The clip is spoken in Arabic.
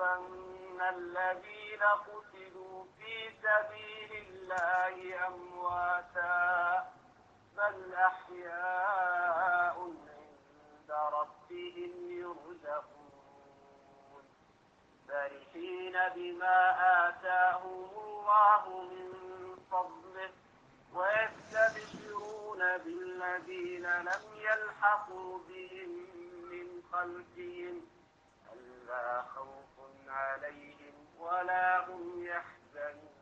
تحسبن الذين قتلوا في سبيل الله أمواتا بل أحياء عند ربهم يرزقون فرحين بما آتاهم الله من فضله ويستبشرون بالذين لم يلحقوا بهم من خلفهم ألا خوف عليهم ولا هم يحزنون